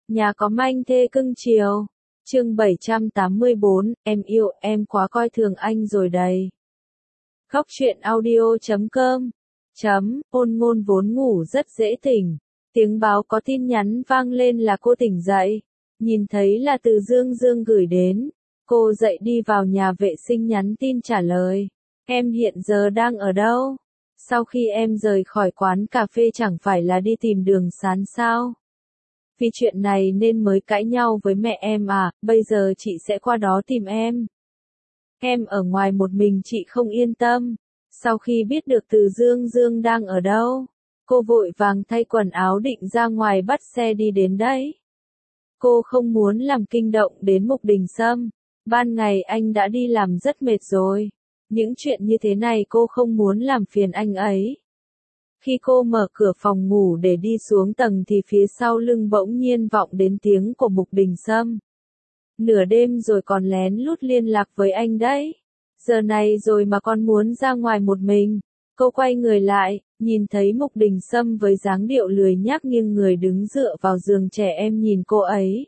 Nhà có manh thê cưng chiều. Chương 784, em yêu, em quá coi thường anh rồi đây. Khóc chuyện audio.com. Ôn ngôn vốn ngủ rất dễ tỉnh. Tiếng báo có tin nhắn vang lên là cô tỉnh dậy. Nhìn thấy là từ Dương Dương gửi đến. Cô dậy đi vào nhà vệ sinh nhắn tin trả lời. Em hiện giờ đang ở đâu? Sau khi em rời khỏi quán cà phê chẳng phải là đi tìm Đường Sán sao? Vì chuyện này nên mới cãi nhau với mẹ em à, bây giờ chị sẽ qua đó tìm em. Em ở ngoài một mình chị không yên tâm. Sau khi biết được từ Dương Dương đang ở đâu, cô vội vàng thay quần áo định ra ngoài bắt xe đi đến đấy. Cô không muốn làm kinh động đến Mục Đình Sâm. Ban ngày anh đã đi làm rất mệt rồi. Những chuyện như thế này cô không muốn làm phiền anh ấy. Khi cô mở cửa phòng ngủ để đi xuống tầng thì phía sau lưng bỗng nhiên vọng đến tiếng của Mục Đình Sâm. Nửa đêm rồi còn lén lút liên lạc với anh đấy. Giờ này rồi mà con muốn ra ngoài một mình. Cô quay người lại, nhìn thấy Mục Đình Sâm với dáng điệu lười nhác nghiêng người đứng dựa vào giường trẻ em nhìn cô ấy.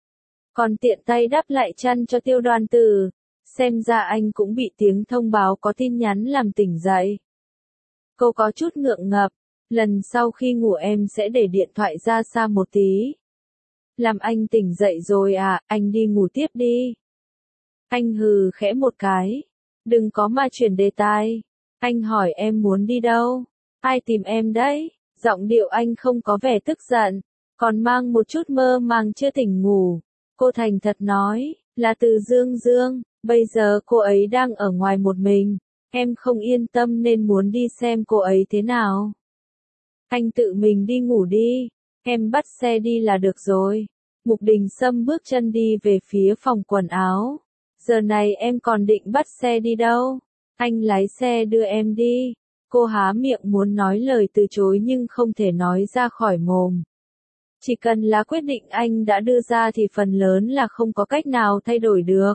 Còn tiện tay đắp lại chăn cho Tiêu Đoan Tử. Xem ra anh cũng bị tiếng thông báo có tin nhắn làm tỉnh dậy. Cô có chút ngượng ngập, lần sau khi ngủ em sẽ để điện thoại ra xa một tí. Làm anh tỉnh dậy rồi à, anh đi ngủ tiếp đi. Anh hừ khẽ một cái. Đừng có mà chuyển đề tài. Anh hỏi em muốn đi đâu? Ai tìm em đấy? Giọng điệu anh không có vẻ tức giận, còn mang một chút mơ màng chưa tỉnh ngủ. Cô thành thật nói, là từ Dương Dương, bây giờ cô ấy đang ở ngoài một mình. Em không yên tâm nên muốn đi xem cô ấy thế nào. Anh tự mình đi ngủ đi, em bắt xe đi là được rồi. Mục Đình Sâm bước chân đi về phía phòng quần áo. Giờ này em còn định bắt xe đi đâu? Anh lái xe đưa em đi. Cô há miệng muốn nói lời từ chối nhưng không thể nói ra khỏi mồm. Chỉ cần là quyết định anh đã đưa ra thì phần lớn là không có cách nào thay đổi được.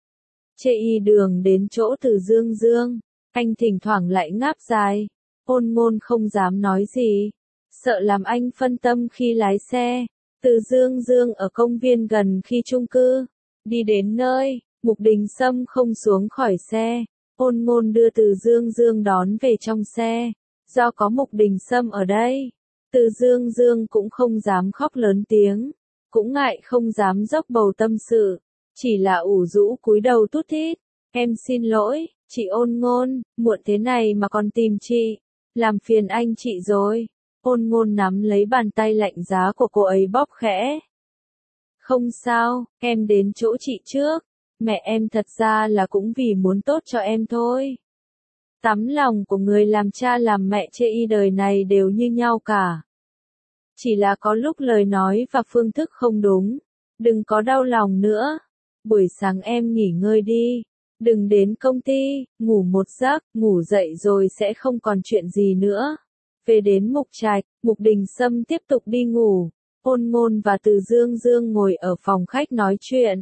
Chê đường đến chỗ từ Dương Dương, anh thỉnh thoảng lại ngáp dài. Ôn ngôn không dám nói gì, sợ làm anh phân tâm khi lái xe. Từ Dương Dương ở công viên gần khi chung cư. Đi đến nơi, Mục Đình Sâm không xuống khỏi xe. Ôn ngôn đưa từ Dương Dương đón về trong xe. Do có Mục Đình Sâm ở đây, từ Dương Dương cũng không dám khóc lớn tiếng, cũng ngại không dám dốc bầu tâm sự. Chỉ là ủ rũ cúi đầu tút thít. Em xin lỗi, chị Ôn ngôn, muộn thế này mà còn tìm chị. Làm phiền anh chị rồi. Ôn ngôn nắm lấy bàn tay lạnh giá của cô ấy bóp khẽ. Không sao, em đến chỗ chị trước. Mẹ em thật ra là cũng vì muốn tốt cho em thôi. Tấm lòng của người làm cha làm mẹ chê đời này đều như nhau cả. Chỉ là có lúc lời nói và phương thức không đúng. Đừng có đau lòng nữa. Buổi sáng em nghỉ ngơi đi. Đừng đến công ty, ngủ một giấc, ngủ dậy rồi sẽ không còn chuyện gì nữa. Về đến Mục Trạch, Mục Đình Sâm tiếp tục đi ngủ. Ôn ngôn và từ Dương Dương ngồi ở phòng khách nói chuyện.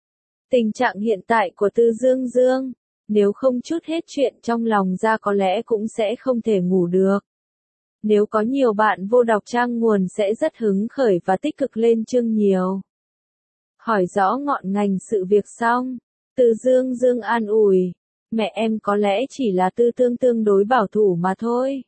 Tình trạng hiện tại của từ Dương Dương, nếu không trút hết chuyện trong lòng ra có lẽ cũng sẽ không thể ngủ được. Nếu có nhiều bạn vô đọc trang nguồn sẽ rất hứng khởi và tích cực lên chương nhiều. Hỏi rõ ngọn ngành sự việc xong, từ Dương Dương an ủi, mẹ em có lẽ chỉ là tư tưởng tương đối bảo thủ mà thôi.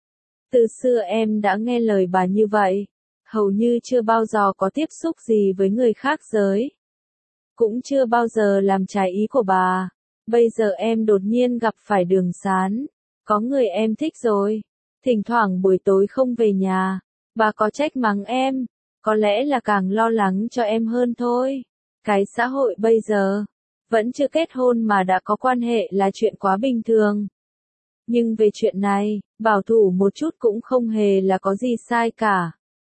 Từ xưa em đã nghe lời bà như vậy, hầu như chưa bao giờ có tiếp xúc gì với người khác giới. Cũng chưa bao giờ làm trái ý của bà. Bây giờ em đột nhiên gặp phải Đường Sán, có người em thích rồi. Thỉnh thoảng buổi tối không về nhà, bà có trách mắng em, có lẽ là càng lo lắng cho em hơn thôi. Cái xã hội bây giờ, vẫn chưa kết hôn mà đã có quan hệ là chuyện quá bình thường. Nhưng về chuyện này, bảo thủ một chút cũng không hề là có gì sai cả.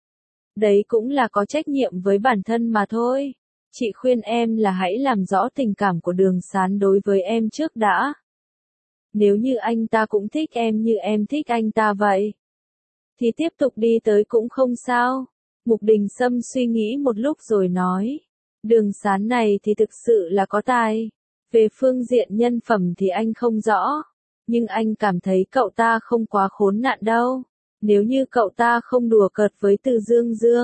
Đấy cũng là có trách nhiệm với bản thân mà thôi. Chị khuyên em là hãy làm rõ tình cảm của Đường Sán đối với em trước đã. Nếu như anh ta cũng thích em như em thích anh ta vậy, thì tiếp tục đi tới cũng không sao. Mục Đình Sâm suy nghĩ một lúc rồi nói. Đường Sán này thì thực sự là có tài. Về phương diện nhân phẩm thì anh không rõ. Nhưng anh cảm thấy cậu ta không quá khốn nạn đâu. Nếu như cậu ta không đùa cợt với từ Dương Dương,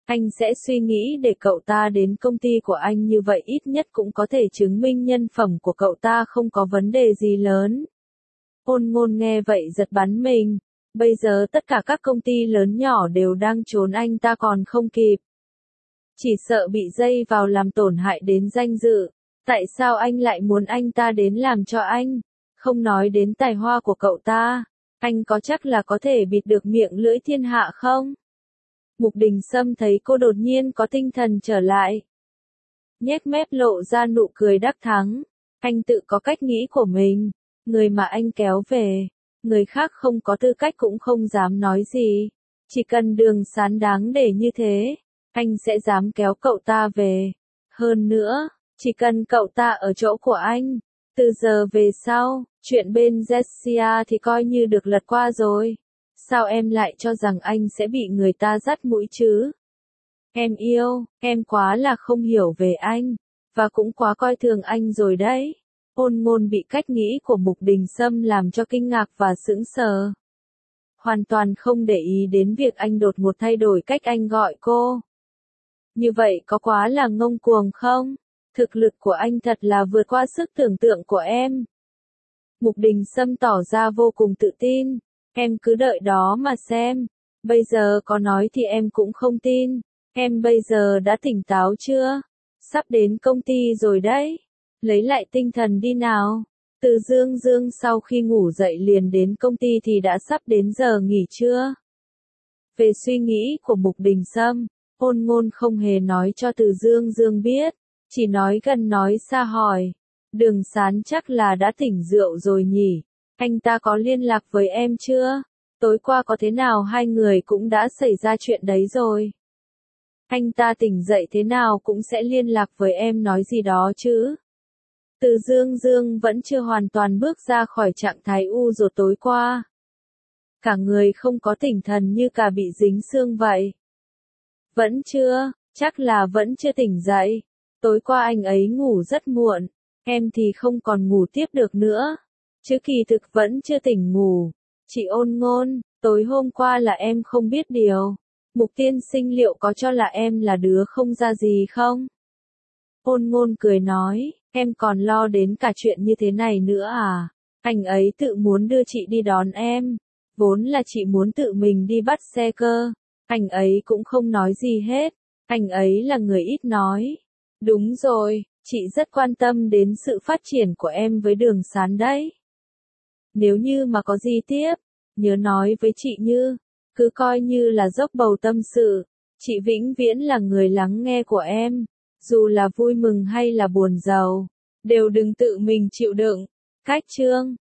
Anh sẽ suy nghĩ để cậu ta đến công ty của anh, như vậy ít nhất cũng có thể chứng minh nhân phẩm của cậu ta không có vấn đề gì lớn. Ôn Ngôn nghe vậy giật bắn mình. Bây giờ tất cả các công ty lớn nhỏ đều đang trốn anh ta còn không kịp. Chỉ sợ bị dây vào làm tổn hại đến danh dự. Tại sao anh lại muốn anh ta đến làm cho anh? Không nói đến tài hoa của cậu ta, anh có chắc là có thể bịt được miệng lưỡi thiên hạ không? Mục Đình Sâm thấy cô đột nhiên có tinh thần trở lại. Nhếch mép lộ ra nụ cười đắc thắng. Anh tự có cách nghĩ của mình. Người mà anh kéo về, người khác không có tư cách cũng không dám nói gì. Chỉ cần Đường Sán đáng để như thế, anh sẽ dám kéo cậu ta về. Hơn nữa, chỉ cần cậu ta ở chỗ của anh, từ giờ về sau, chuyện bên Jessia thì coi như được lật qua rồi. Sao em lại cho rằng anh sẽ bị người ta dắt mũi chứ? Em yêu, em quá là không hiểu về anh, và cũng quá coi thường anh rồi đấy. Ôn Ngôn bị cách nghĩ của Mục Đình Sâm làm cho kinh ngạc và sững sờ. Hoàn toàn không để ý đến việc anh đột ngột thay đổi cách anh gọi cô. Như vậy có quá là ngông cuồng không? Thực lực của anh thật là vượt qua sức tưởng tượng của em. Mục Đình Sâm tỏ ra vô cùng tự tin. Em cứ đợi đó mà xem. Bây giờ có nói thì em cũng không tin. Em bây giờ đã tỉnh táo chưa? Sắp đến công ty rồi đấy. Lấy lại tinh thần đi nào. Từ Dương sau khi ngủ dậy liền đến công ty thì đã sắp đến giờ nghỉ trưa. Về suy nghĩ của Mục Đình Sâm, Ôn Ngôn không hề nói cho Từ Dương biết, chỉ nói gần nói xa hỏi. Đường Sán chắc là đã tỉnh rượu rồi nhỉ? Anh ta có liên lạc với em chưa? Tối qua có thế nào hai người cũng đã xảy ra chuyện đấy rồi. Anh ta tỉnh dậy thế nào cũng sẽ liên lạc với em nói gì đó chứ. Từ Dương vẫn chưa hoàn toàn bước ra khỏi trạng thái u rồi tối qua. Cả người không có tinh thần như cả bị dính xương vậy. Vẫn chưa, chắc là vẫn chưa tỉnh dậy. Tối qua anh ấy ngủ rất muộn, em thì không còn ngủ tiếp được nữa. Chứ kỳ thực vẫn chưa tỉnh ngủ. Chị Ôn Ngôn, tối hôm qua là em không biết điều. Mục tiên sinh liệu có cho là em là đứa không ra gì không? Ôn Ngôn cười nói, em còn lo đến cả chuyện như thế này nữa à? Anh ấy tự muốn đưa chị đi đón em. Vốn là chị muốn tự mình đi bắt xe cơ. Anh ấy cũng không nói gì hết. Anh ấy là người ít nói. Đúng rồi, chị rất quan tâm đến sự phát triển của em với Đường Sán đấy. Nếu như mà có gì tiếp, nhớ nói với chị Như. Cứ coi như là dốc bầu tâm sự. Chị vĩnh viễn là người lắng nghe của em. Dù là vui mừng hay là buồn giàu, đều đừng tự mình chịu đựng. Cách chương